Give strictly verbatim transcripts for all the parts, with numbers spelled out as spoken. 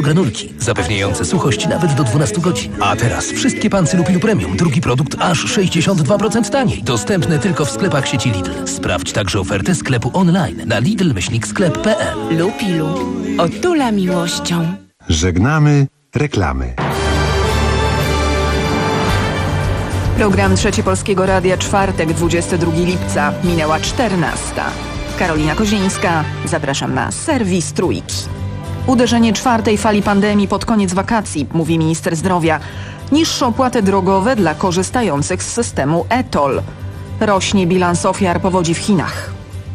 granulki, zapewniające suchość nawet do dwunastu godzin. A teraz wszystkie pansy Lupilu Premium, drugi produkt aż sześćdziesiąt dwa procent taniej. Dostępne tylko w sklepach sieci Lidl. Sprawdź także ofertę sklepu online na lidl myślnik sklep kropka p l. Lupilu. Otula miłością. Żegnamy reklamy. Program Trzeci Polskiego Radia, czwartek, dwudziestego drugiego lipca, minęła czternasta. Karolina Kozińska, zapraszam na serwis Trójki. Uderzenie czwartej fali pandemii pod koniec wakacji, mówi minister zdrowia. Niższe opłaty drogowe dla korzystających z systemu e toll. Rośnie bilans ofiar powodzi w Chinach.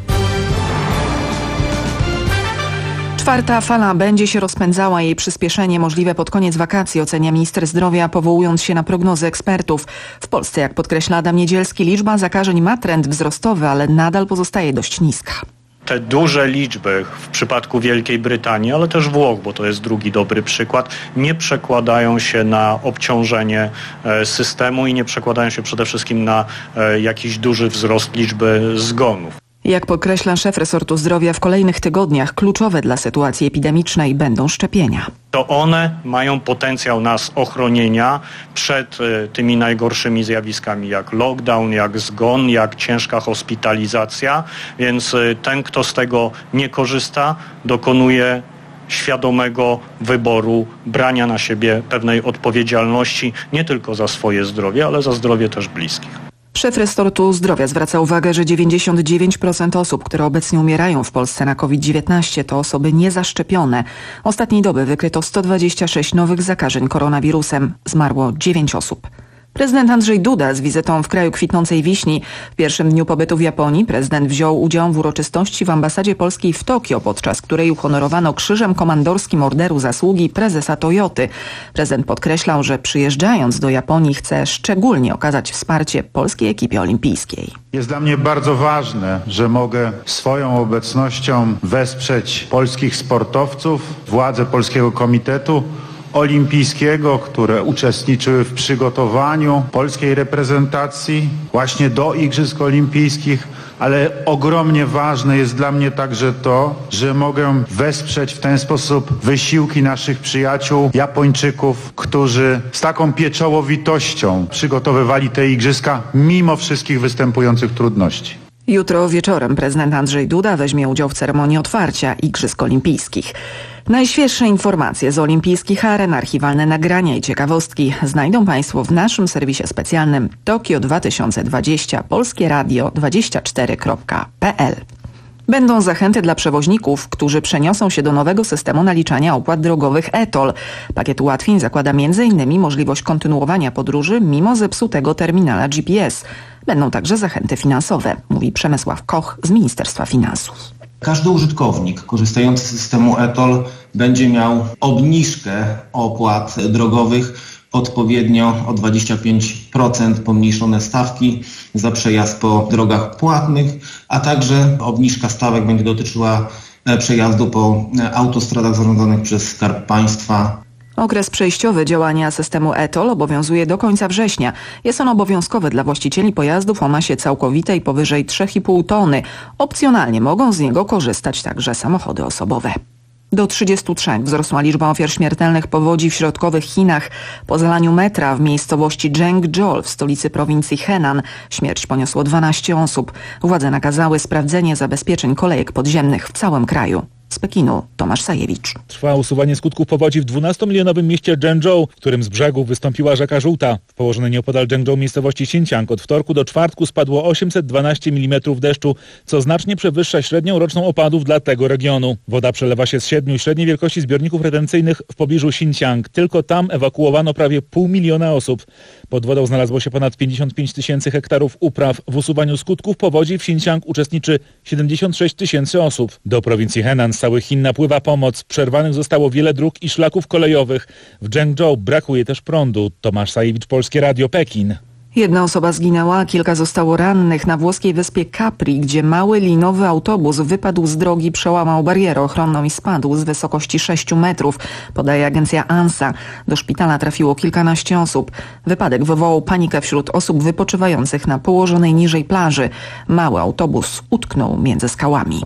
Czwarta fala będzie się rozpędzała, jej przyspieszenie możliwe pod koniec wakacji, ocenia minister zdrowia, powołując się na prognozy ekspertów. W Polsce, jak podkreśla Adam Niedzielski, liczba zakażeń ma trend wzrostowy, ale nadal pozostaje dość niska. Te duże liczby w przypadku Wielkiej Brytanii, ale też Włoch, bo to jest drugi dobry przykład, nie przekładają się na obciążenie systemu i nie przekładają się przede wszystkim na jakiś duży wzrost liczby zgonów. Jak podkreśla szef resortu zdrowia, w kolejnych tygodniach kluczowe dla sytuacji epidemicznej będą szczepienia. To one mają potencjał nas ochronienia przed y, tymi najgorszymi zjawiskami jak lockdown, jak zgon, jak ciężka hospitalizacja, więc y, ten, kto z tego nie korzysta, dokonuje świadomego wyboru, brania na siebie pewnej odpowiedzialności nie tylko za swoje zdrowie, ale za zdrowie też bliskich. Szef resortu zdrowia zwraca uwagę, że dziewięćdziesiąt dziewięć procent osób, które obecnie umierają w Polsce na COVID dziewiętnaście, to osoby niezaszczepione. Ostatniej doby wykryto sto dwadzieścia sześć nowych zakażeń koronawirusem. Zmarło dziewięć osób. Prezydent Andrzej Duda z wizytą w kraju kwitnącej wiśni. W pierwszym dniu pobytu w Japonii prezydent wziął udział w uroczystości w ambasadzie polskiej w Tokio, podczas której uhonorowano krzyżem komandorskim Orderu Zasługi prezesa Toyoty. Prezydent podkreślał, że przyjeżdżając do Japonii chce szczególnie okazać wsparcie polskiej ekipie olimpijskiej. Jest dla mnie bardzo ważne, że mogę swoją obecnością wesprzeć polskich sportowców, władze Polskiego Komitetu Olimpijskiego, które uczestniczyły w przygotowaniu polskiej reprezentacji właśnie do Igrzysk Olimpijskich, ale ogromnie ważne jest dla mnie także to, że mogę wesprzeć w ten sposób wysiłki naszych przyjaciół Japończyków, którzy z taką pieczołowitością przygotowywali te igrzyska mimo wszystkich występujących trudności. Jutro wieczorem prezydent Andrzej Duda weźmie udział w ceremonii otwarcia Igrzysk Olimpijskich. Najświeższe informacje z olimpijskich aren, archiwalne nagrania i ciekawostki znajdą Państwo w naszym serwisie specjalnym Tokio dwa tysiące dwadzieścia polskie radio dwadzieścia cztery kropka p l. Będą zachęty dla przewoźników, którzy przeniosą się do nowego systemu naliczania opłat drogowych e toll. Pakiet ułatwień zakłada między innymi możliwość kontynuowania podróży mimo zepsutego terminala G P S. Będą także zachęty finansowe, mówi Przemysław Koch z Ministerstwa Finansów. Każdy użytkownik korzystający z systemu e toll będzie miał obniżkę opłat drogowych odpowiednio o dwadzieścia pięć procent pomniejszone stawki za przejazd po drogach płatnych, a także obniżka stawek będzie dotyczyła przejazdu po autostradach zarządzanych przez Skarb Państwa. Okres przejściowy działania systemu e toll obowiązuje do końca września. Jest on obowiązkowy dla właścicieli pojazdów o masie całkowitej powyżej trzy i pół tony. Opcjonalnie mogą z niego korzystać także samochody osobowe. Do trzydziestu trzech wzrosła liczba ofiar śmiertelnych powodzi w środkowych Chinach. Po zalaniu metra w miejscowości Zhengzhou w stolicy prowincji Henan śmierć poniosło dwanaście osób. Władze nakazały sprawdzenie zabezpieczeń kolejek podziemnych w całym kraju. Z Pekinu Tomasz Sajewicz. Trwa usuwanie skutków powodzi w dwunastomilionowym mieście Zhengzhou, w którym z brzegów wystąpiła rzeka żółta. W położonej nieopodal Zhengzhou miejscowości Xinjiang od wtorku do czwartku spadło osiemset dwanaście milimetrów deszczu, co znacznie przewyższa średnią roczną opadów dla tego regionu. Woda przelewa się z siedmiu średniej wielkości zbiorników retencyjnych w pobliżu Xinjiang. Tylko tam ewakuowano prawie pół miliona osób. Pod wodą znalazło się ponad pięćdziesiąt pięć tysięcy hektarów upraw. W usuwaniu skutków powodzi w Xinjiang uczestniczy siedemdziesiąt sześć tysięcy osób. Do prowincji Henan z całych Chin napływa pomoc. Przerwanych zostało wiele dróg i szlaków kolejowych. W Zhengzhou brakuje też prądu. Tomasz Sajewicz, Polskie Radio, Pekin. Jedna osoba zginęła, a kilka zostało rannych na włoskiej wyspie Capri, gdzie mały linowy autobus wypadł z drogi, przełamał barierę ochronną i spadł z wysokości sześciu metrów, podaje agencja ANSA. Do szpitala trafiło kilkanaście osób. Wypadek wywołał panikę wśród osób wypoczywających na położonej niżej plaży. Mały autobus utknął między skałami.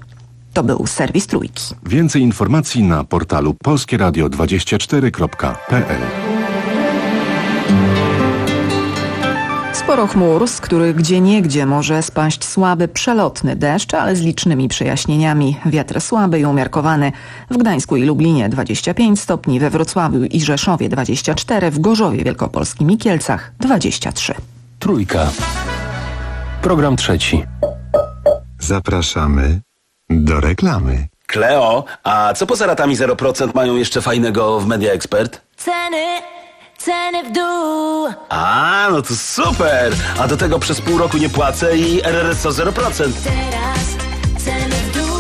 To był serwis Trójki. Więcej informacji na portalu polskie radio dwadzieścia cztery kropka p l. Sporo chmur, z których gdzieniegdzie może spaść słaby, przelotny deszcz, ale z licznymi przejaśnieniami. Wiatr słaby i umiarkowany. W Gdańsku i Lublinie dwadzieścia pięć stopni, we Wrocławiu i Rzeszowie dwadzieścia cztery, w Gorzowie Wielkopolskim i Kielcach dwadzieścia trzy. Trójka. Program trzeci. Zapraszamy do reklamy. Kleo, a co poza ratami zero procent mają jeszcze fajnego w Media Expert? Ceny, ceny w dół. A, no to super! A do tego przez pół roku nie płacę i R R S O zero procent. Teraz ceny w dół.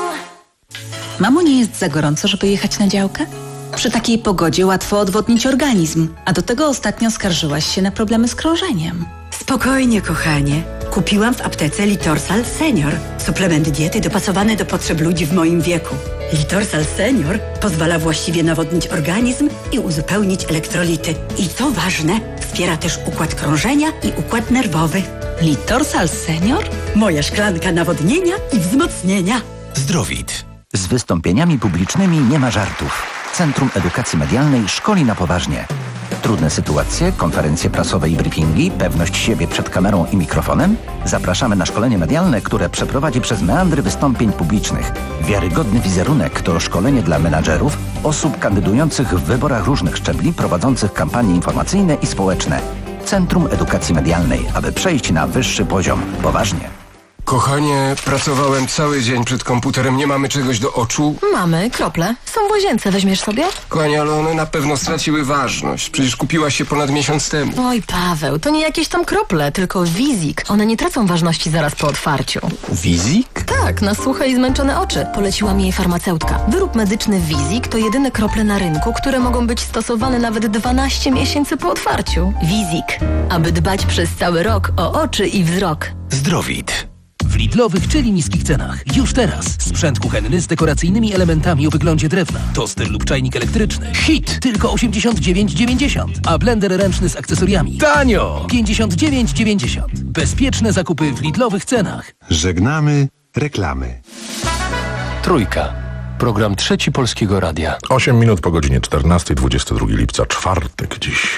Mamo, nie jest za gorąco, żeby jechać na działkę? Przy takiej pogodzie łatwo odwodnić organizm, a do tego ostatnio skarżyłaś się na problemy z krążeniem. Spokojnie, kochanie. Kupiłam w aptece Litorsal Senior. Suplement diety dopasowany do potrzeb ludzi w moim wieku. Litorsal Senior pozwala właściwie nawodnić organizm i uzupełnić elektrolity. I co ważne, wspiera też układ krążenia i układ nerwowy. Litorsal Senior? Moja szklanka nawodnienia i wzmocnienia. Zdrowit. Z wystąpieniami publicznymi nie ma żartów. Centrum Edukacji Medialnej szkoli na poważnie. Trudne sytuacje, konferencje prasowe i briefingi, pewność siebie przed kamerą i mikrofonem? Zapraszamy na szkolenie medialne, które przeprowadzi przez meandry wystąpień publicznych. Wiarygodny wizerunek to szkolenie dla menadżerów, osób kandydujących w wyborach różnych szczebli, prowadzących kampanie informacyjne i społeczne. Centrum Edukacji Medialnej, aby przejść na wyższy poziom. Poważnie. Kochanie, pracowałem cały dzień przed komputerem, nie mamy czegoś do oczu? Mamy, krople. Są w łazience, weźmiesz sobie? Kochanie, ale one na pewno straciły ważność. Przecież kupiłaś się ponad miesiąc temu. Oj, Paweł, to nie jakieś tam krople, tylko Wizik. One nie tracą ważności zaraz po otwarciu. Wizik? Tak, na suche i zmęczone oczy. Poleciła mi jej farmaceutka. Wyrób medyczny Wizik to jedyne krople na rynku, które mogą być stosowane nawet dwanaście miesięcy po otwarciu. Wizik. Aby dbać przez cały rok o oczy i wzrok. Zdrowit. W Lidlowych, czyli niskich cenach. Już teraz. Sprzęt kuchenny z dekoracyjnymi elementami o wyglądzie drewna. Toster lub czajnik elektryczny. Hit! Tylko osiemdziesiąt dziewięć dziewięćdziesiąt. A blender ręczny z akcesoriami. Tanio! pięćdziesiąt dziewięć dziewięćdziesiąt. Bezpieczne zakupy w Lidlowych cenach. Żegnamy reklamy. Trójka. Program trzeci Polskiego Radia. osiem minut po godzinie czternastej, dwudziestego drugiego lipca, czwartek dziś.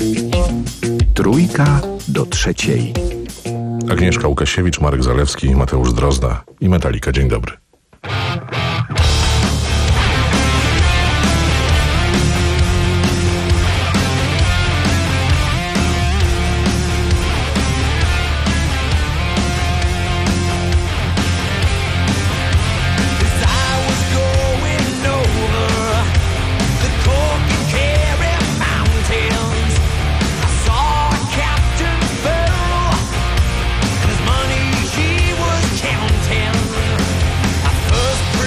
Trójka do trzeciej. Agnieszka Łukasiewicz, Marek Zalewski, Mateusz Drozda i Metallica. Dzień dobry. Money she was counting. I first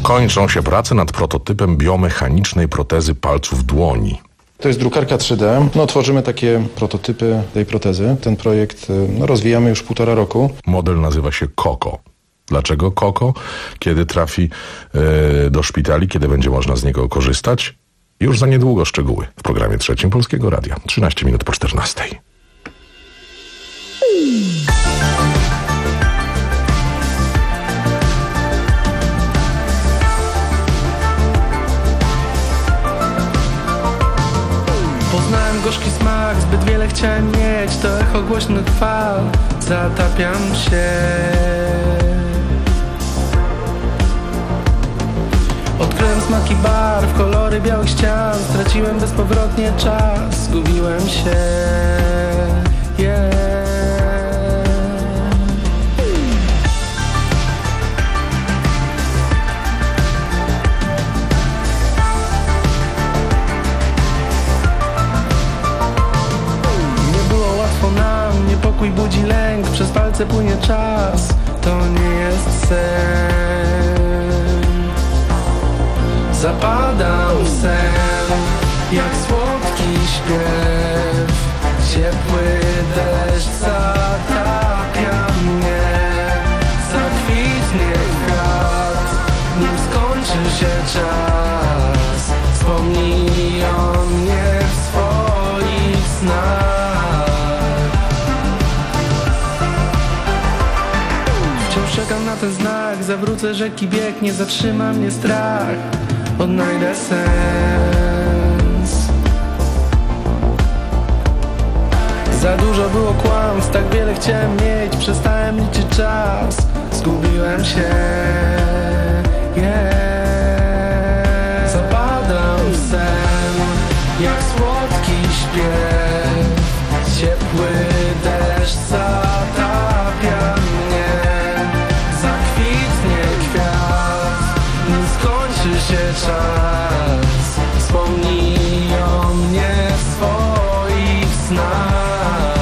Kończą się prace nad prototypem biomechanicznej protezy palców dłoni. To jest drukarka trzy D. No, tworzymy takie prototypy tej protezy. Ten projekt no, rozwijamy już półtora roku. Model nazywa się Koko. Dlaczego Koko? Kiedy trafi yy, do szpitali, kiedy będzie można z niego korzystać? Już za niedługo szczegóły w programie trzecim Polskiego Radia. trzynaście minut po czternastej. Poznałem gorzki smak, zbyt wiele chciałem mieć. To echo głośnych fal, zatapiam się. Odkryłem smaki barw, kolory białych ścian. Straciłem bezpowrotnie czas, zgubiłem się. Yeah. Niepokój budzi lęk, przez palce płynie czas. To nie jest sen. Zapadam w sen, jak słodki śpiew. Ciepły deszcz zatapia mnie. Zakwitnie kwiat, nim skończy się czas. Wspomnij o mnie w swoich snach. Czekam na ten znak, zawrócę rzeki bieg, nie zatrzyma mnie strach. Odnajdę sens. Za dużo było kłamstw, tak wiele chciałem mieć. Przestałem liczyć czas, zgubiłem się. Yeah. Zapadam w sen, jak słodki śpiew. Ciepły deszcz zatapia mnie. Się czas, wspomnij o mnie w swoich snach.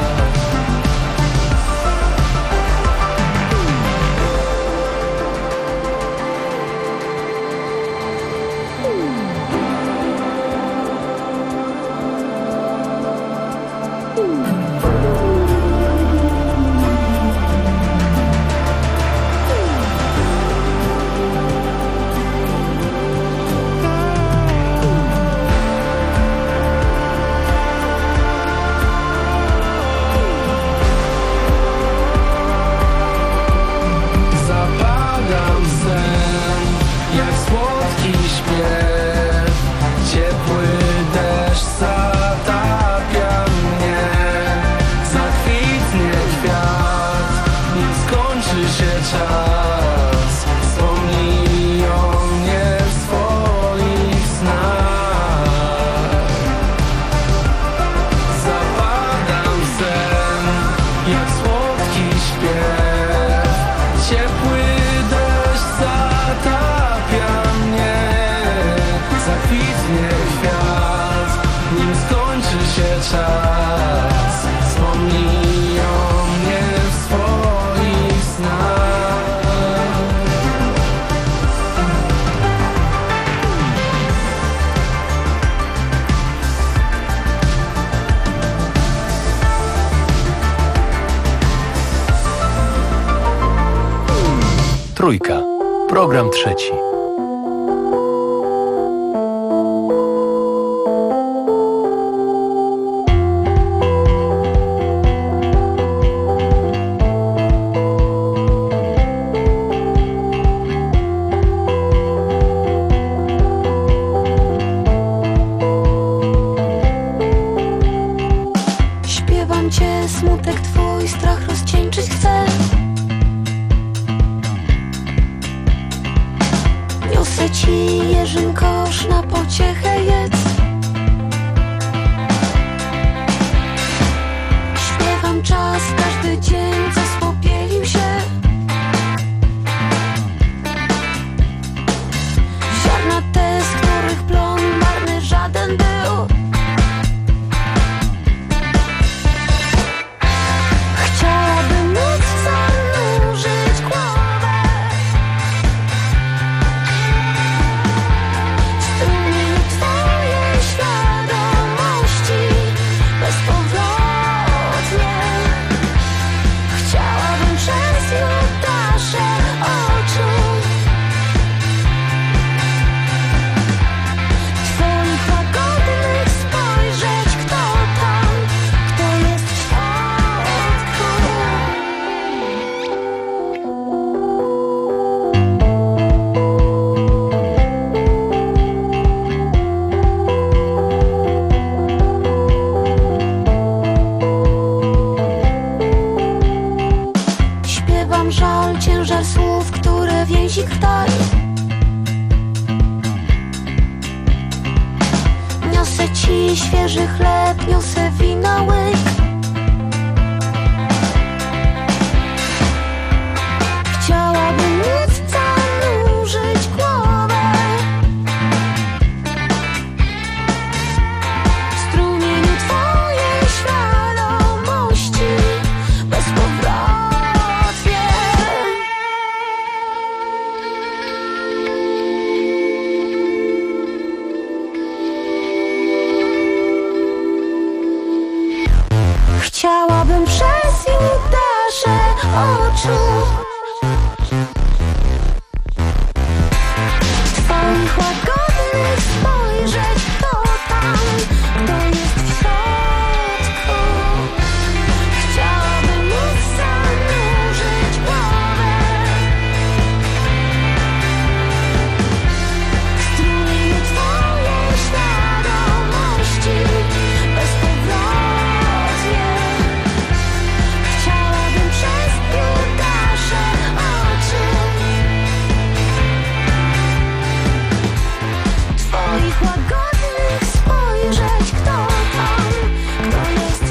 Trójka. Program trzeci. Śpiewam cię, smutek twój, strach rozcieńczyć chcę. Przyniosę ci świeży chleb, niosę wino łyk. Chciałabym móc zanurzyć głowę w strumieniu twojej świadomości bezpowrotnie. Chciałabym przez nasze oczu twoich łagodnych spojrzeć, kto tam, kto jest w środku. Chciałabym móc zanurzyć głowę w strumieniu twojej świadomości bezpowrotnie. Chciałabym przez nasze oczy twoich łagodnych spojrzeć, kto tam, kto jest w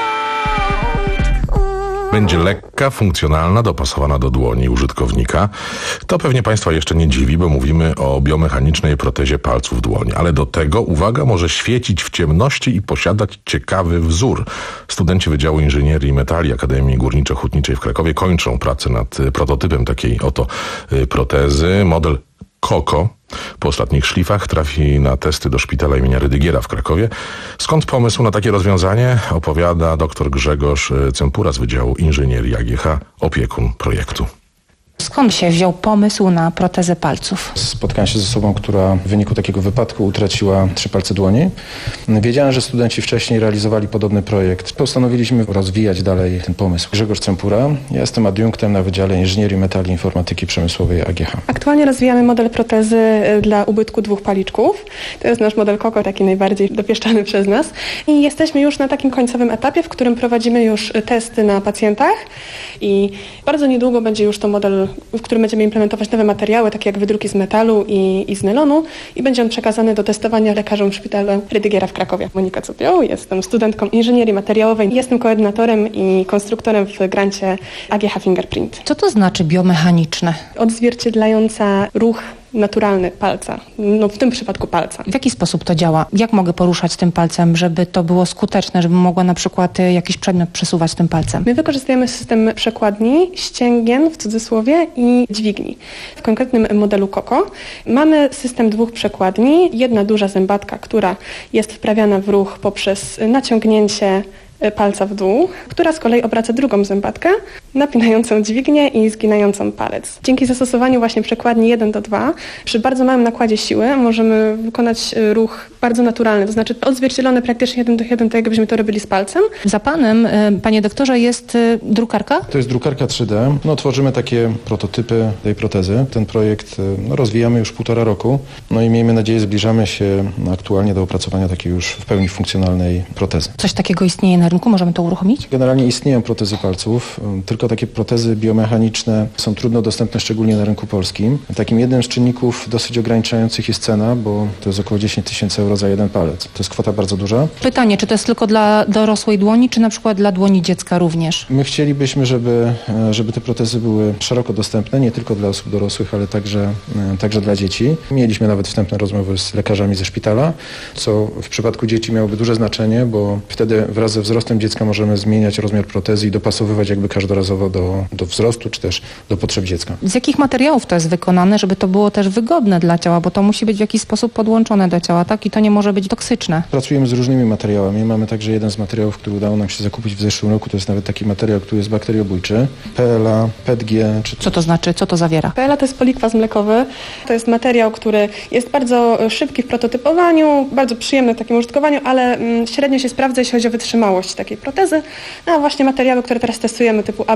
środku. Będzie lekka, funkcjonalna, dopasowana do dłoni użytkownika. To pewnie Państwa jeszcze nie dziwi, bo mówimy o biomechanicznej protezie palców dłoni. Ale do tego, uwaga, może świecić w ciemności i posiadać ciekawy wzór. Studenci Wydziału Inżynierii i Metali Akademii Górniczo-Hutniczej w Krakowie kończą pracę nad y, prototypem takiej oto y, protezy. Model Koko po ostatnich szlifach trafi na testy do szpitala imienia Rydygiera w Krakowie. Skąd pomysł na takie rozwiązanie? Opowiada dr Grzegorz Cempura z Wydziału Inżynierii A G H, opiekun projektu. Skąd się wziął pomysł na protezę palców? Spotkałem się z osobą, która w wyniku takiego wypadku utraciła trzy palce dłoni. Wiedziałem, że studenci wcześniej realizowali podobny projekt. Postanowiliśmy rozwijać dalej ten pomysł. Grzegorz Cempura. Ja jestem adiunktem na Wydziale Inżynierii Metali i Informatyki Przemysłowej A G H. Aktualnie rozwijamy model protezy dla ubytku dwóch paliczków. To jest nasz model Koko, taki najbardziej dopieszczany przez nas. I jesteśmy już na takim końcowym etapie, w którym prowadzimy już testy na pacjentach i bardzo niedługo będzie już to model, w którym będziemy implementować nowe materiały, takie jak wydruki z metalu i, i z nylonu i będzie on przekazany do testowania lekarzom w szpitalu Rydygiera w Krakowie. Monika Cupioł, jestem studentką inżynierii materiałowej, jestem koordynatorem i konstruktorem w grancie A G H Fingerprint. Co to znaczy biomechaniczne? Odzwierciedlająca ruch naturalny palca, no w tym przypadku palca. W jaki sposób to działa? Jak mogę poruszać tym palcem, żeby to było skuteczne, żebym mogła na przykład jakiś przedmiot przesuwać tym palcem? My wykorzystujemy system przekładni, ścięgien w cudzysłowie i dźwigni. W konkretnym modelu Koko mamy system dwóch przekładni, jedna duża zębatka, która jest wprawiana w ruch poprzez naciągnięcie palca w dół, która z kolei obraca drugą zębatkę, napinającą dźwignię i zginającą palec. Dzięki zastosowaniu właśnie przekładni jeden do dwa, przy bardzo małym nakładzie siły możemy wykonać ruch bardzo naturalny, to znaczy odzwierciedlony praktycznie jeden do jeden, tak jakbyśmy to robili z palcem. Za panem, panie doktorze, jest drukarka? To jest drukarka trzy D. No, tworzymy takie prototypy tej protezy. Ten projekt no, rozwijamy już półtora roku. No i miejmy nadzieję, zbliżamy się aktualnie do opracowania takiej już w pełni funkcjonalnej protezy. Coś takiego istnieje na rynku? Możemy to uruchomić? Generalnie istnieją protezy palców, tylko takie protezy biomechaniczne są trudno dostępne, szczególnie na rynku polskim. Takim jednym z czynników dosyć ograniczających jest cena, bo to jest około dziesięć tysięcy euro za jeden palec. To jest kwota bardzo duża. Pytanie, czy to jest tylko dla dorosłej dłoni, czy na przykład dla dłoni dziecka również? My chcielibyśmy, żeby, żeby te protezy były szeroko dostępne, nie tylko dla osób dorosłych, ale także, także dla dzieci. Mieliśmy nawet wstępne rozmowy z lekarzami ze szpitala, co w przypadku dzieci miałoby duże znaczenie, bo wtedy wraz ze wzrostem dziecka możemy zmieniać rozmiar protezy i dopasowywać jakby każdorazowo do, do wzrostu, czy też do potrzeb dziecka. Z jakich materiałów to jest wykonane, żeby to było też wygodne dla ciała, bo to musi być w jakiś sposób podłączone do ciała, tak? I to nie może być toksyczne. Pracujemy z różnymi materiałami. Mamy także jeden z materiałów, który udało nam się zakupić w zeszłym roku. To jest nawet taki materiał, który jest bakteriobójczy. P L A, P E T G. Czy... Co to znaczy? Co to zawiera? P L A to jest polikwas mlekowy. To jest materiał, który jest bardzo szybki w prototypowaniu, bardzo przyjemny w takim użytkowaniu, ale mm, średnio się sprawdza, jeśli chodzi o wytrzymałość takiej protezy. No a właśnie materiały, które teraz testujemy, typu A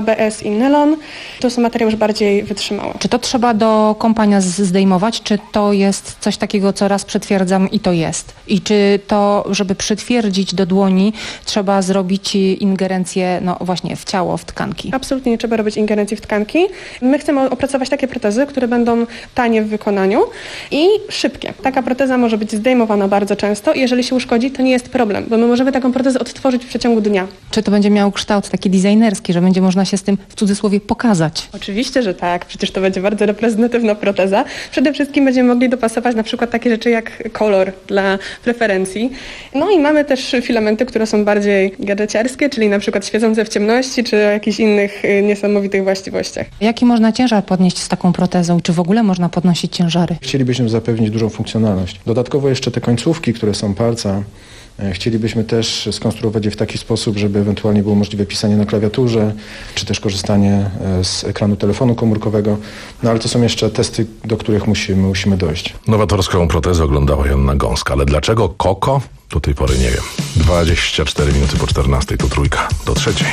A B S i nylon. To są materiały już bardziej wytrzymałe. Czy to trzeba do kompania z- zdejmować, czy to jest coś takiego, co raz przytwierdzam i to jest? I czy to, żeby przytwierdzić do dłoni, trzeba zrobić ingerencję, no właśnie, w ciało, w tkanki? Absolutnie nie trzeba robić ingerencji w tkanki. My chcemy opracować takie protezy, które będą tanie w wykonaniu i szybkie. Taka proteza może być zdejmowana bardzo często i jeżeli się uszkodzi, to nie jest problem, bo my możemy taką protezę odtworzyć w przeciągu dnia. Czy to będzie miało kształt taki designerski, że będzie można się z tym w cudzysłowie pokazać? Oczywiście, że tak. Przecież to będzie bardzo reprezentatywna proteza. Przede wszystkim będziemy mogli dopasować na przykład takie rzeczy jak kolor dla preferencji. No i mamy też filamenty, które są bardziej gadżeciarskie, czyli na przykład świecące w ciemności, czy o jakichś innych y, niesamowitych właściwościach. Jaki można ciężar podnieść z taką protezą? Czy w ogóle można podnosić ciężary? Chcielibyśmy zapewnić dużą funkcjonalność. Dodatkowo jeszcze te końcówki, które są palca, e, chcielibyśmy też skonstruować je w taki sposób, żeby ewentualnie było możliwe pisanie na klawiaturze, czy też korzystanie e, z ekranu telefonu komórkowego. No ale to są jeszcze testy, do których musimy, musimy dojść. Nowatorską protezę oglądała Joanna Gąska, ale dlaczego Koko? Do tej pory nie wiem. dwadzieścia cztery minuty po czternastej, to trójka, do trzeciej.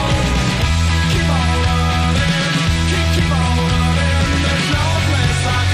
Keep on running, keep, keep on running. There's no place like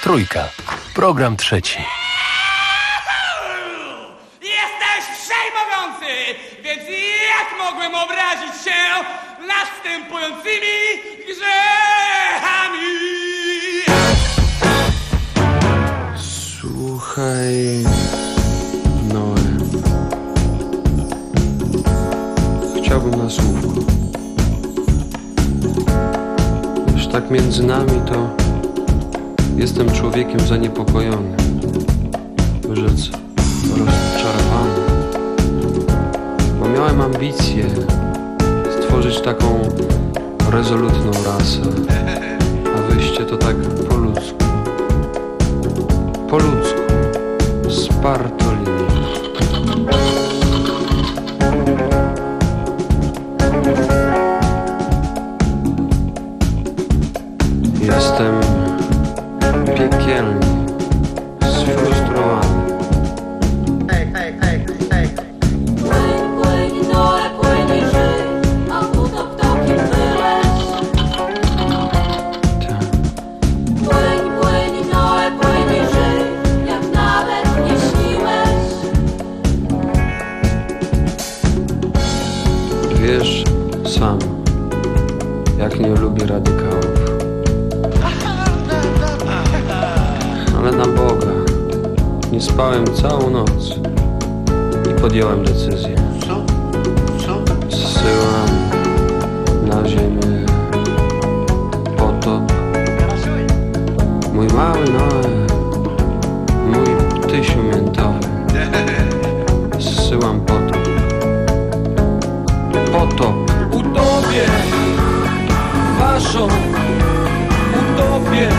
Trójka. Program trzeci. Jesteś wszechmogący, więc jak mogłem obrazić się następującymi grzechami? Słuchaj, Noe. Chciałbym na słówko. Wiesz, tak między nami to jestem człowiekiem zaniepokojonym, by rzec rozczarowany. Bo miałem ambicje stworzyć taką rezolutną rasę, a wyjście to tak po ludzku. Po ludzku. Spartolini. Jestem piekielnie sfrustrowany. Hej, hej, hej, hej. Płyń, płyń, Noe, płyń i żyj, a utop tokiem wyleś. Płyń, płyń, Noe, płyń i żyj, jak nawet nie śniłeś. Wiesz sam, jak nie lubię radykałów. Ale na Boga, nie spałem całą noc i podjąłem decyzję. Co? Co? Zsyłam na ziemię potop. Mój mały Noe, mój tysiu miętowy. Zsyłam potop. Potop. Utopię waszą utopię.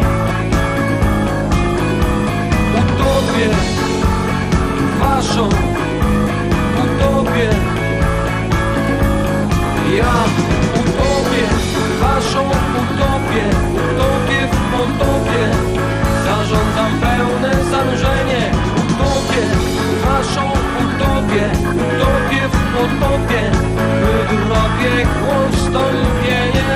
Utopię waszą utopię. Ja utopię waszą utopię. Utopię w potopie. Zarządzam pełne zanurzenie. Utopię waszą utopię. Utopię w potopie. Wydrobię chłostąpienie.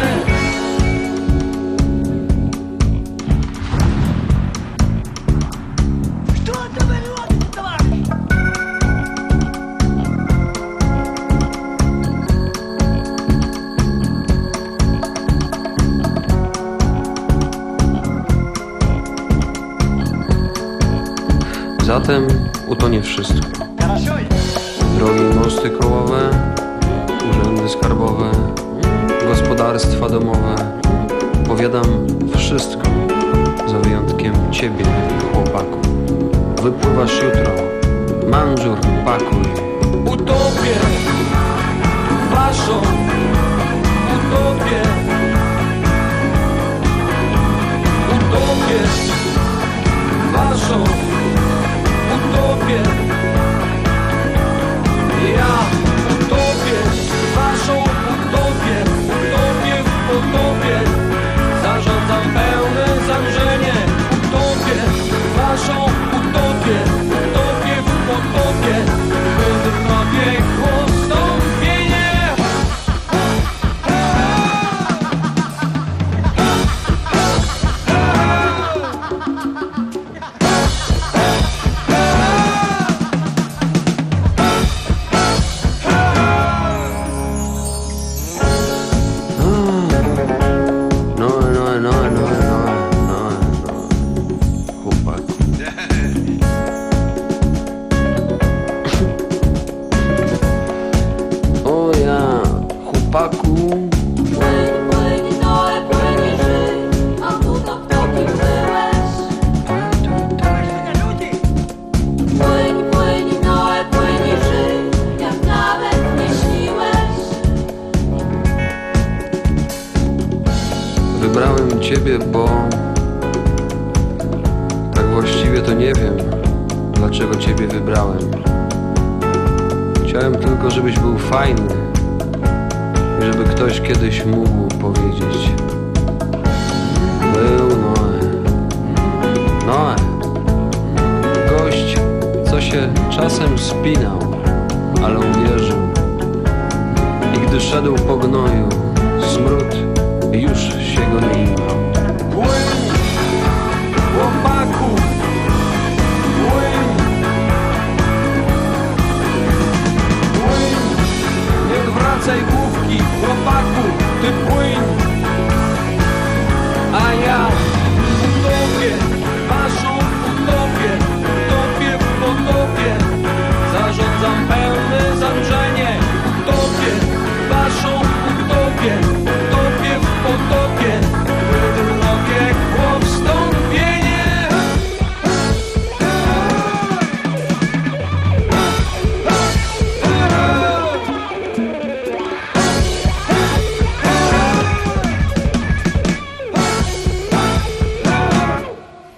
Zatem utonie wszystko. Drogi, mosty kołowe, urzędy skarbowe, gospodarstwa domowe. Powiadam wszystko, za wyjątkiem ciebie, chłopaku. Wypływasz jutro, manżur, pakuj. Utopię waszą utopię. Utopię waszą utopię. Ja utopię waszą utopię. Utopię w potopie. Zarządzam pełne zanurzenie. Utopię waszą utopię. Utopię w potopie. Wydrobię chłostąpienie. Wybrałem ciebie, bo tak właściwie to nie wiem, dlaczego ciebie wybrałem. Chciałem tylko, żebyś był fajny i żeby ktoś kiedyś mógł powiedzieć: był Noe. Noe. Gość, co się czasem spinał, ale uwierzył. I gdy szedł po gnoju, smród już się go nie imał. Płyń,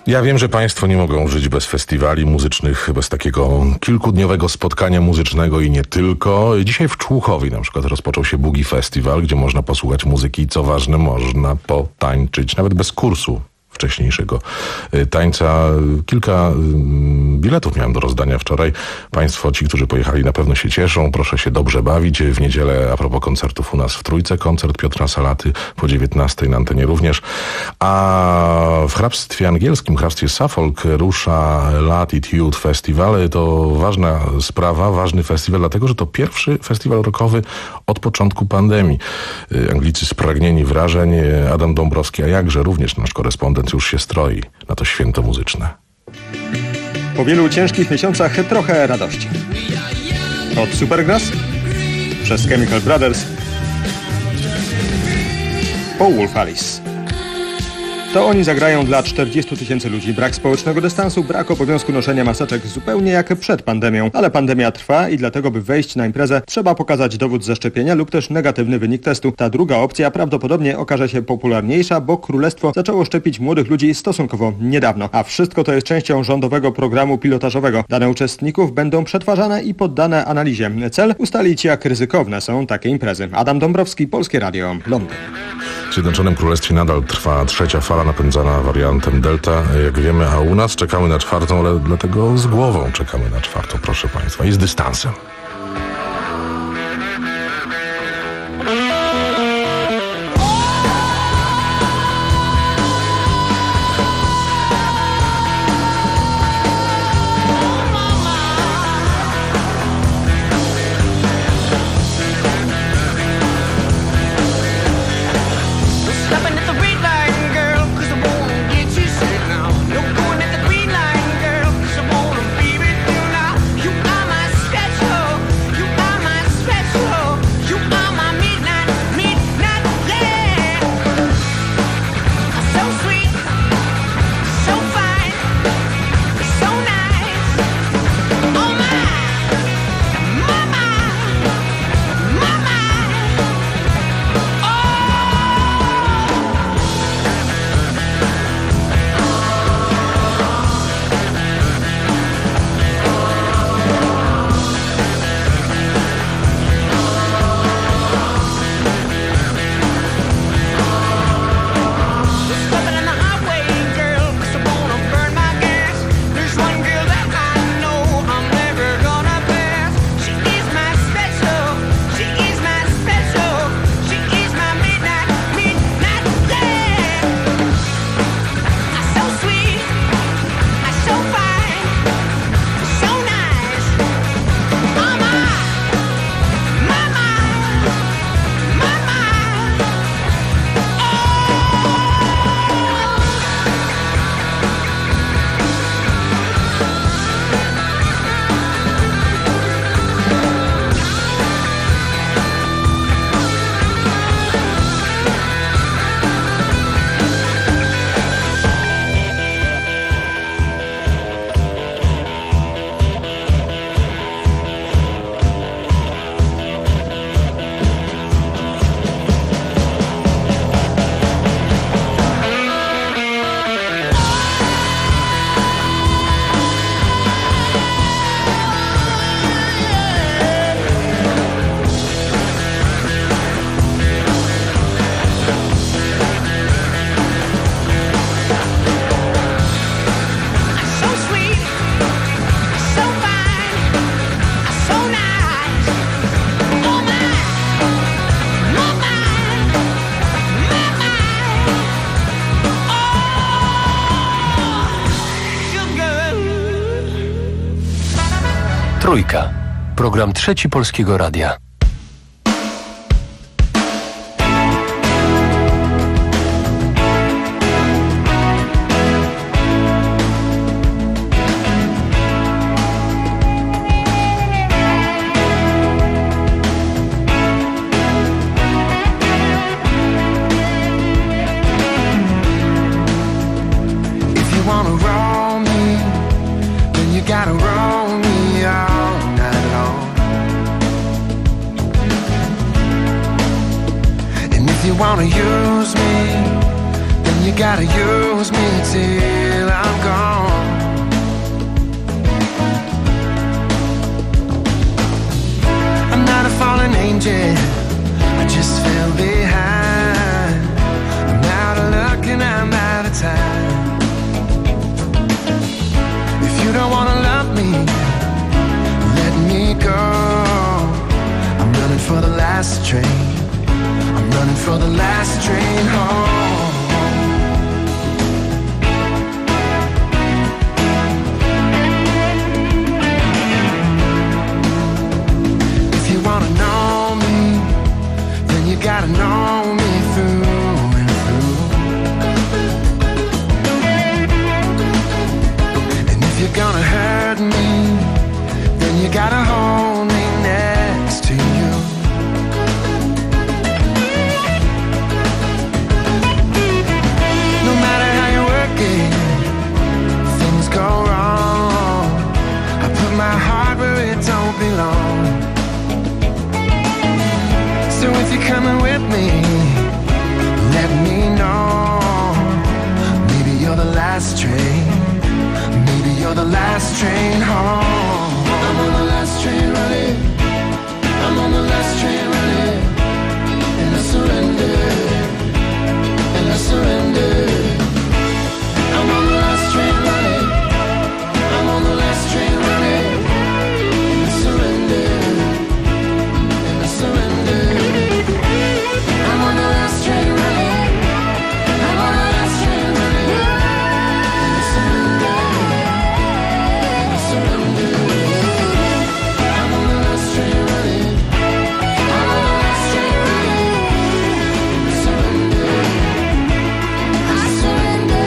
Ja wiem, że państwo nie mogą żyć bez festiwali muzycznych, bez takiego kilkudniowego spotkania muzycznego i nie tylko. Dzisiaj w Człuchowie na przykład rozpoczął się Boogie Festival, gdzie można posłuchać muzyki i co ważne, można potańczyć, nawet bez kursu wcześniejszego tańca. Kilka biletów miałem do rozdania wczoraj. Państwo, ci, którzy pojechali, na pewno się cieszą. Proszę się dobrze bawić. W niedzielę, a propos koncertów u nas w Trójce, koncert Piotra Salaty po dziewiętnastej na antenie również. A w hrabstwie angielskim, w hrabstwie Suffolk rusza Latitude Festival. To ważna sprawa, ważny festiwal, dlatego, że to pierwszy festiwal rockowy od początku pandemii. Anglicy spragnieni wrażeń. Adam Dąbrowski, a jakże również nasz korespondent już się stroi na to święto muzyczne. Po wielu ciężkich miesiącach trochę radości. Od Supergrass przez Chemical Brothers po Wolf Alice. To oni zagrają dla czterdziestu tysięcy ludzi. Brak społecznego dystansu, brak obowiązku noszenia maseczek, zupełnie jak przed pandemią. Ale pandemia trwa i dlatego, by wejść na imprezę, trzeba pokazać dowód zaszczepienia lub też negatywny wynik testu. Ta druga opcja prawdopodobnie okaże się popularniejsza, bo Królestwo zaczęło szczepić młodych ludzi stosunkowo niedawno. A wszystko to jest częścią rządowego programu pilotażowego. Dane uczestników będą przetwarzane i poddane analizie. Cel ustalić, jak ryzykowne są takie imprezy. Adam Dąbrowski, Polskie Radio, Londyn. W Zjednoczonym Królestwie nadal trwa trzecia fala napędzana wariantem Delta, jak wiemy, a u nas czekamy na czwartą, ale dlatego z głową czekamy na czwartą, proszę państwa, i z dystansem. Trójka. Program Trzeci Polskiego Radia. Wanna use me, then you gotta use me till I'm gone. I'm not a fallen angel, I just fell behind. I'm out of luck and I'm out of time. If you don't wanna love me, let me go. I'm running for the last train. I'm running for the last train home. If you wanna know me, then you gotta know me through and through. And if you're gonna hurt me, then you gotta hold me next to you. No matter how you work it, things go wrong. I put my heart where it don't belong. So if you're coming with me, let me know. Maybe you're the last train. Maybe you're the last train home. I'm on the last train running. I'm on the last train running. And I surrender. And I surrender. I'm on the last train running. I'm on the last train running. And I surrender. And I surrender. I'm on the last train running. I'm on the last train running. And I surrender. And I surrender. I'm on the last train running. I'm on the last train running. And I surrender. I surrender.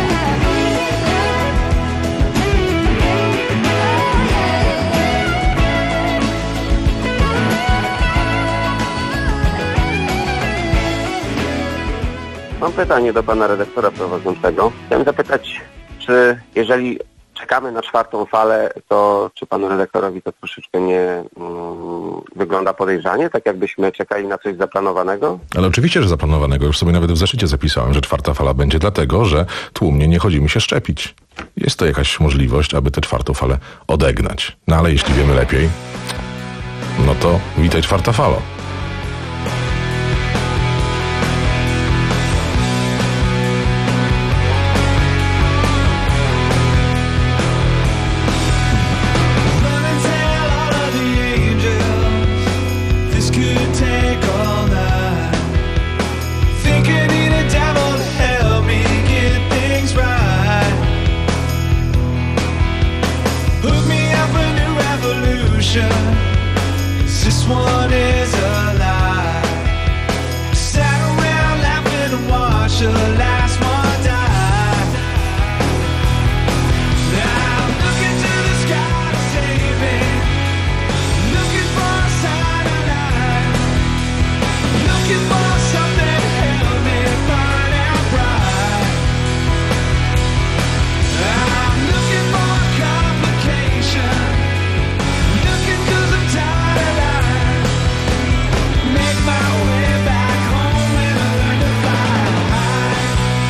Mam pytanie do pana redaktora prowadzącego. Chciałem zapytać, czy jeżeli czekamy na czwartą falę, to czy panu redaktorowi to troszeczkę nie mm, wygląda podejrzanie, tak jakbyśmy czekali na coś zaplanowanego? Ale oczywiście, że zaplanowanego. Już sobie nawet w zeszycie zapisałem, że czwarta fala będzie dlatego, że tłumnie nie chodzimy się szczepić. Jest to jakaś możliwość, aby tę czwartą falę odegnać. No ale jeśli wiemy lepiej, no to witaj czwarta fala. This one is alive. Sat around laughing and watched the last one die. Now I'm looking to the sky to save me. Looking for a sign of life. Looking for something to help me find out right. I'm looking for a complication. Looking 'cause I'm tired of life. Make my way back home and I learn to fly high.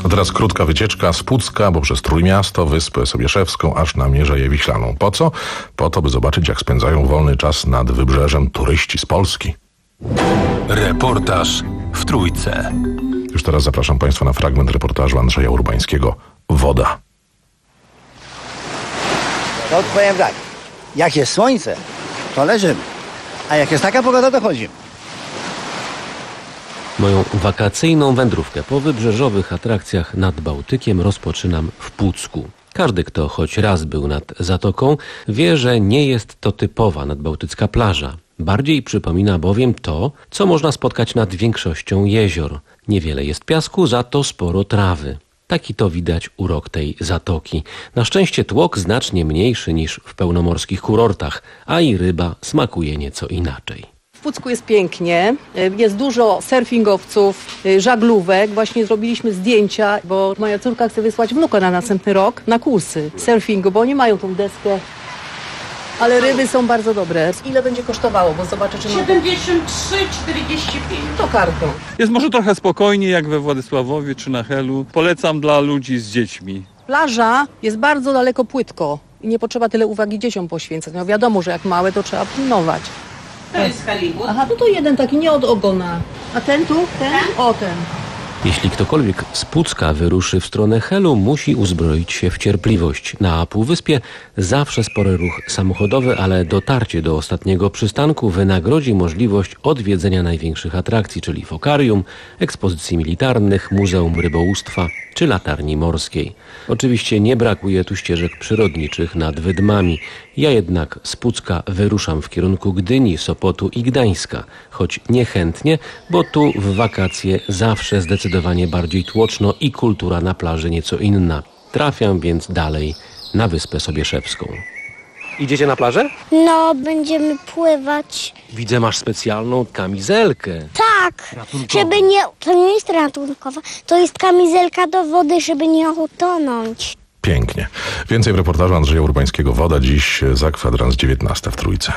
A teraz krótka wycieczka z Pucka, bo przez Trójmiasto, Wyspę Sobieszewską, aż na Mierzeję Wiślaną. Po co? Po to, by zobaczyć, jak spędzają wolny czas nad wybrzeżem turyści z Polski. Reportaż w Trójce. Już teraz zapraszam Państwa na fragment reportażu Andrzeja Urbańskiego. Woda. To powiem tak, jak jest słońce, to leżymy, a jak jest taka pogoda, to chodzimy. Moją wakacyjną wędrówkę po wybrzeżowych atrakcjach nad Bałtykiem rozpoczynam w Pucku. Każdy, kto choć raz był nad zatoką, wie, że nie jest to typowa nadbałtycka plaża. Bardziej przypomina bowiem to, co można spotkać nad większością jezior. Niewiele jest piasku, za to sporo trawy. Taki to widać urok tej zatoki. Na szczęście tłok znacznie mniejszy niż w pełnomorskich kurortach, a i ryba smakuje nieco inaczej. W Pucku jest pięknie, jest dużo surfingowców, żaglówek. Właśnie zrobiliśmy zdjęcia, bo moja córka chce wysłać wnuka na następny rok na kursy surfingu, bo oni mają tą deskę. Ale ryby są bardzo dobre. Ile będzie kosztowało, bo zobaczę, czy... siedemdziesiąt trzy czterdzieści pięć. To kartą. Jest może trochę spokojniej jak we Władysławowie czy na Helu. Polecam dla ludzi z dziećmi. Plaża jest bardzo daleko płytko i nie potrzeba tyle uwagi dzieciom poświęcać. No wiadomo, że jak małe, to trzeba pilnować. To jest halibut. Aha, no to jeden taki, nie od ogona. A ten tu? Ten? O, ten. Jeśli ktokolwiek z Pucka wyruszy w stronę Helu, musi uzbroić się w cierpliwość. Na Półwyspie zawsze spory ruch samochodowy, ale dotarcie do ostatniego przystanku wynagrodzi możliwość odwiedzenia największych atrakcji, czyli Fokarium, ekspozycji militarnych, Muzeum Rybołówstwa czy Latarni Morskiej. Oczywiście nie brakuje tu ścieżek przyrodniczych nad wydmami. Ja jednak z Pucka wyruszam w kierunku Gdyni, Sopotu i Gdańska, choć niechętnie, bo tu w wakacje zawsze zdecydowanie bardziej tłoczno i kultura na plaży nieco inna. Trafiam więc dalej na Wyspę Sobieszewską. Idziecie na plażę? No, będziemy pływać. Widzę, masz specjalną kamizelkę. Tak, żeby nie... To nie jest ratunkowa, to jest kamizelka do wody, żeby nie utonąć. Pięknie. Więcej w reportażu Andrzeja Urbańskiego. Woda dziś za kwadrans dziewiętnasta w Trójce.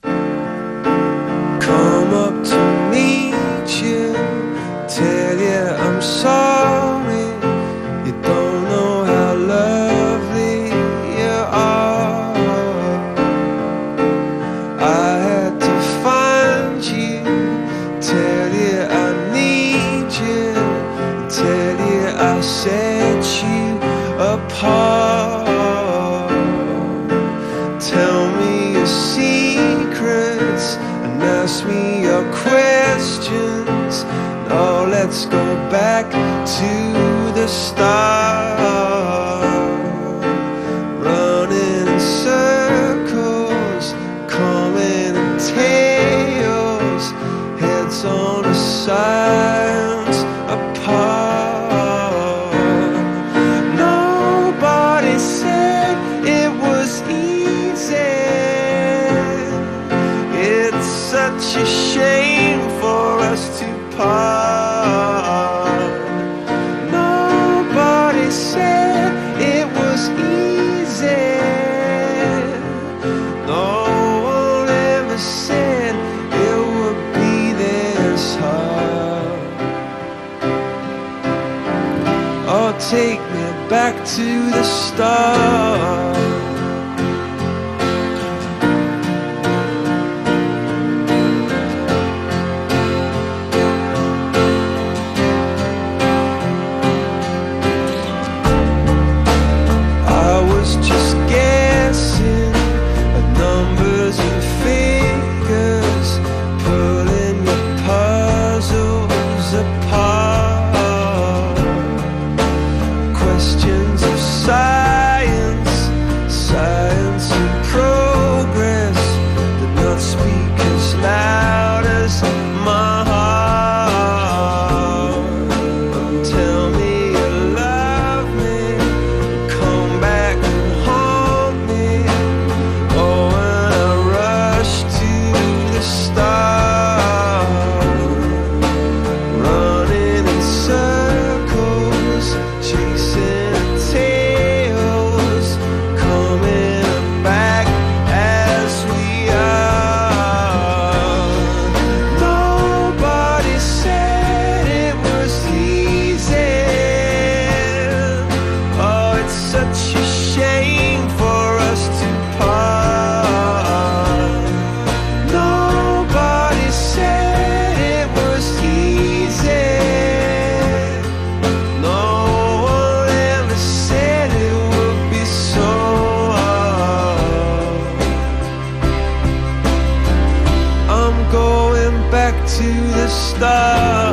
Come up to meet you, tell you I'm sorry. You don't know how lovely you are. I had to find you, tell you I need you, tell you I set you apart. Tell me your secrets and ask me your questions. Now let's go back to the start. Running in circles, coming in tails, heads on the sides apart. Nobody said it was easy. It's such a shame for us to part. Nobody said it was easy. No one ever said it would be this hard. Oh, take me back to the start. I was just guessing at numbers and figures, pulling your puzzles apart. Questions of science, science and progress, did not speak as loud as my heart. Tell me you love me, come back and haunt me. Oh, when I rush to the start, running love.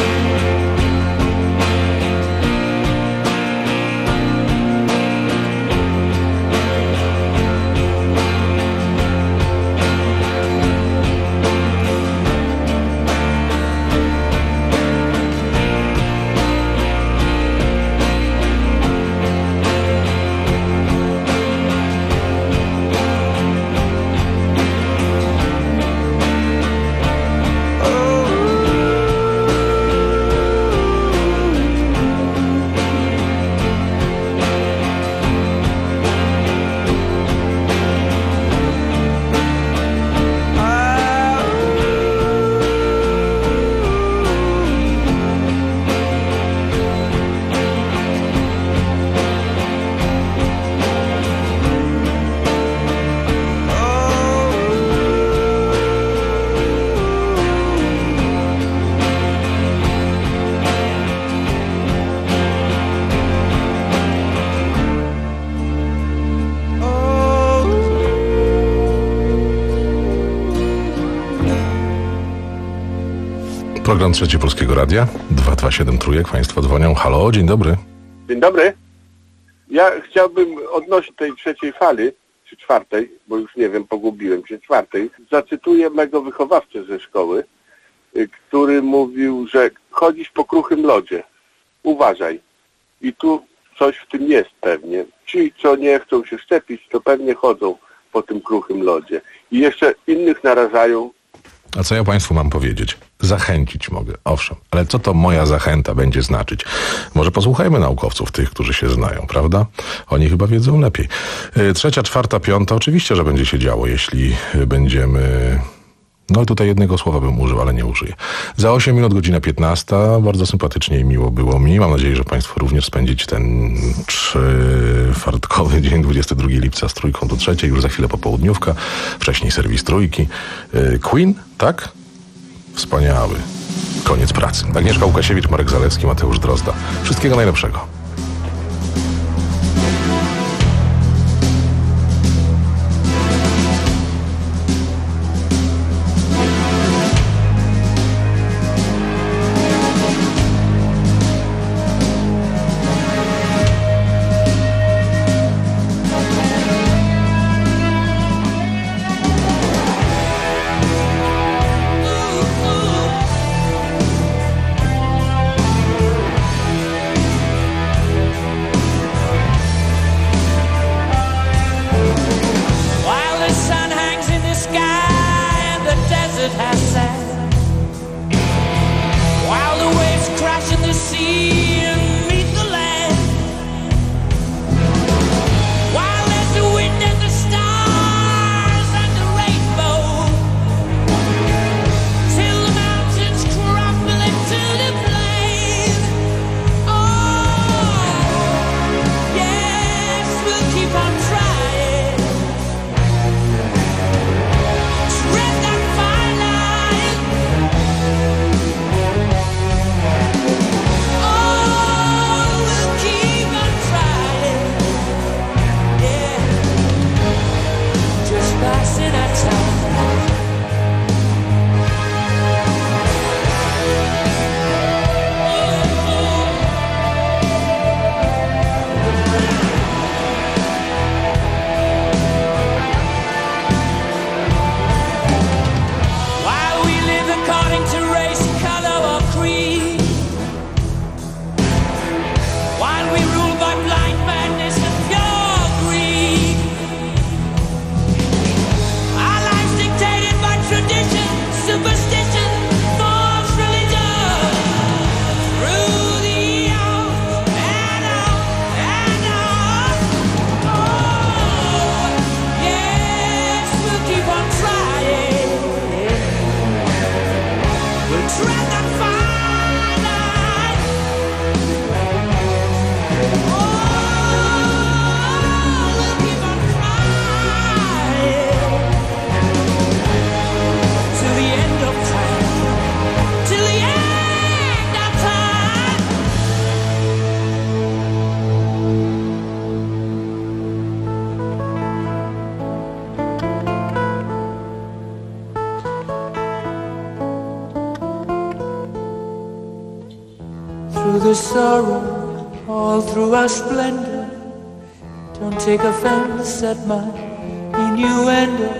Program Trzeci Polskiego Radia, dwa dwa siedem trójek, Państwo dzwonią. Halo, dzień dobry. Dzień dobry. Ja chciałbym odnośnie tej trzeciej fali, czy czwartej, bo już nie wiem, pogubiłem się, czwartej, zacytuję mego wychowawcę ze szkoły, y, który mówił, że chodzisz po kruchym lodzie. Uważaj. I tu coś w tym jest pewnie. Ci, co nie chcą się szczepić, to pewnie chodzą po tym kruchym lodzie. I jeszcze innych narażają. A co ja Państwu mam powiedzieć? Zachęcić mogę, owszem, ale co to moja zachęta będzie znaczyć? Może posłuchajmy naukowców, tych, którzy się znają, prawda? Oni chyba wiedzą lepiej. Yy, trzecia, czwarta, piąta, oczywiście, że będzie się działo, jeśli będziemy... No tutaj jednego słowa bym użył, ale nie użyję. Za osiem minut, godzina piętnasta. Bardzo sympatycznie i miło było mi. Mam nadzieję, że Państwo również spędzicie ten czwartkowy dzień, dwudziestego drugiego lipca z trójką do trzeciej. Już za chwilę popołudniówka. Wcześniej serwis trójki. Queen, tak? Wspaniały. Koniec pracy. Agnieszka Łukasiewicz, Marek Zalewski, Mateusz Drozda. Wszystkiego najlepszego. Oh through the sorrow, all through our splendor. Don't take offense at my innuendo.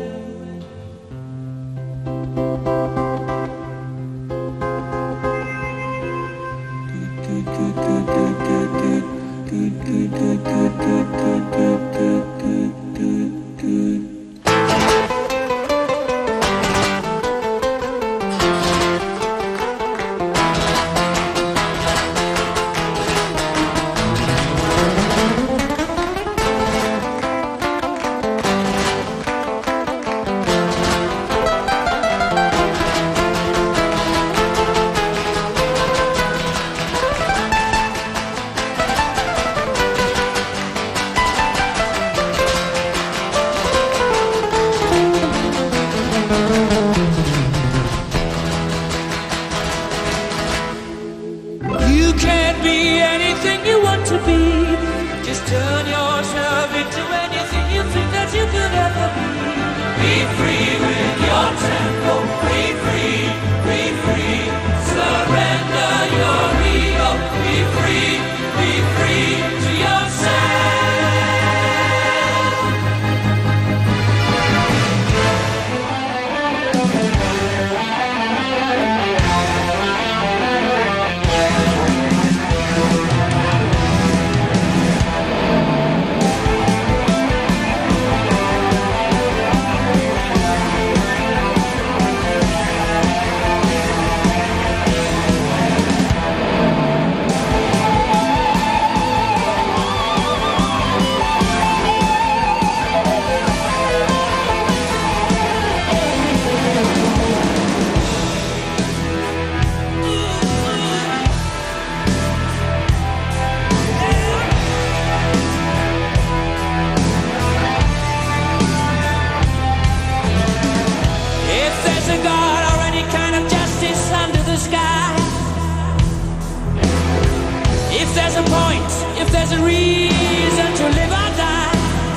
You can't be anything you want to be. Just turn yourself into anything you think that you could ever be. Be free with your tempo. Be free, be free. Surrender your ego. Be free, be free to yourself. If there's a point, if there's a reason to live or die,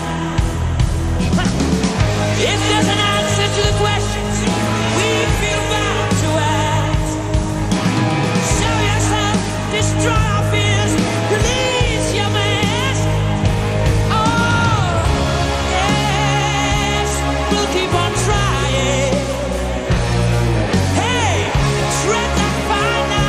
if there's an answer to the questions we feel bound to ask, show yourself, destroy our fears, release your mask. Oh, yes, we'll keep on trying. Hey, tread that fine line.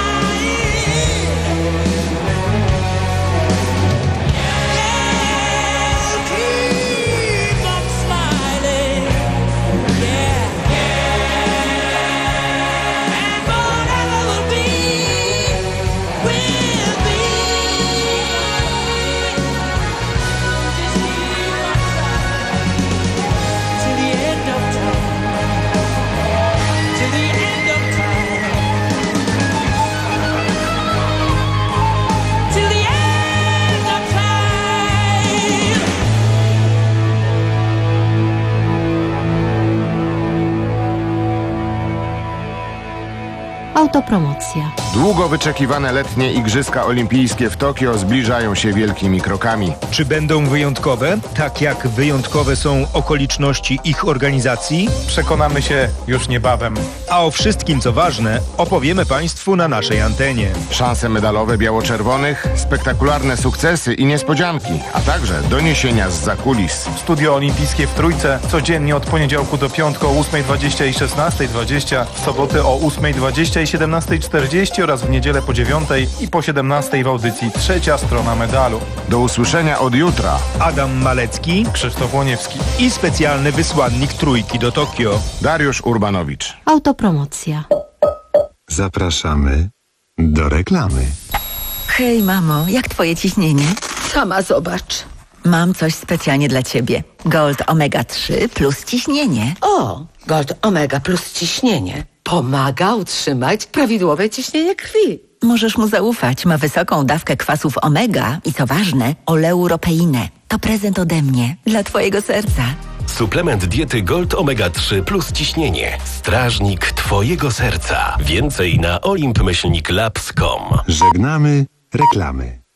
Autopromocja. Długo wyczekiwane letnie Igrzyska Olimpijskie w Tokio zbliżają się wielkimi krokami. Czy będą wyjątkowe, tak jak wyjątkowe są okoliczności ich organizacji? Przekonamy się już niebawem. A o wszystkim, co ważne, opowiemy Państwu na naszej antenie. Szanse medalowe biało-czerwonych, spektakularne sukcesy i niespodzianki, a także doniesienia z zakulis. Studio Olimpijskie w Trójce codziennie od poniedziałku do piątku o ósmej dwadzieścia i szesnastej dwadzieścia, w soboty o ósmej dwadzieścia i siedemnastej czterdzieści oraz w niedzielę po dziewiątej i po siedemnastej w audycji Trzecia Strona Medalu. Do usłyszenia od jutra. Adam Malecki, Krzysztof Łoniewski i specjalny wysłannik Trójki do Tokio, Dariusz Urbanowicz. Autopromocja. Zapraszamy do reklamy. Hej mamo, jak twoje ciśnienie? Sama zobacz. Mam coś specjalnie dla ciebie. Gold Omega trzy plus ciśnienie. O, Gold Omega plus ciśnienie. Pomaga utrzymać prawidłowe ciśnienie krwi. Możesz mu zaufać. Ma wysoką dawkę kwasów omega i co ważne, oleuropeinę. To prezent ode mnie dla twojego serca. Suplement diety Gold Omega trzy plus ciśnienie. Strażnik twojego serca. Więcej na olimp myślnik labs kropka com. Żegnamy reklamy.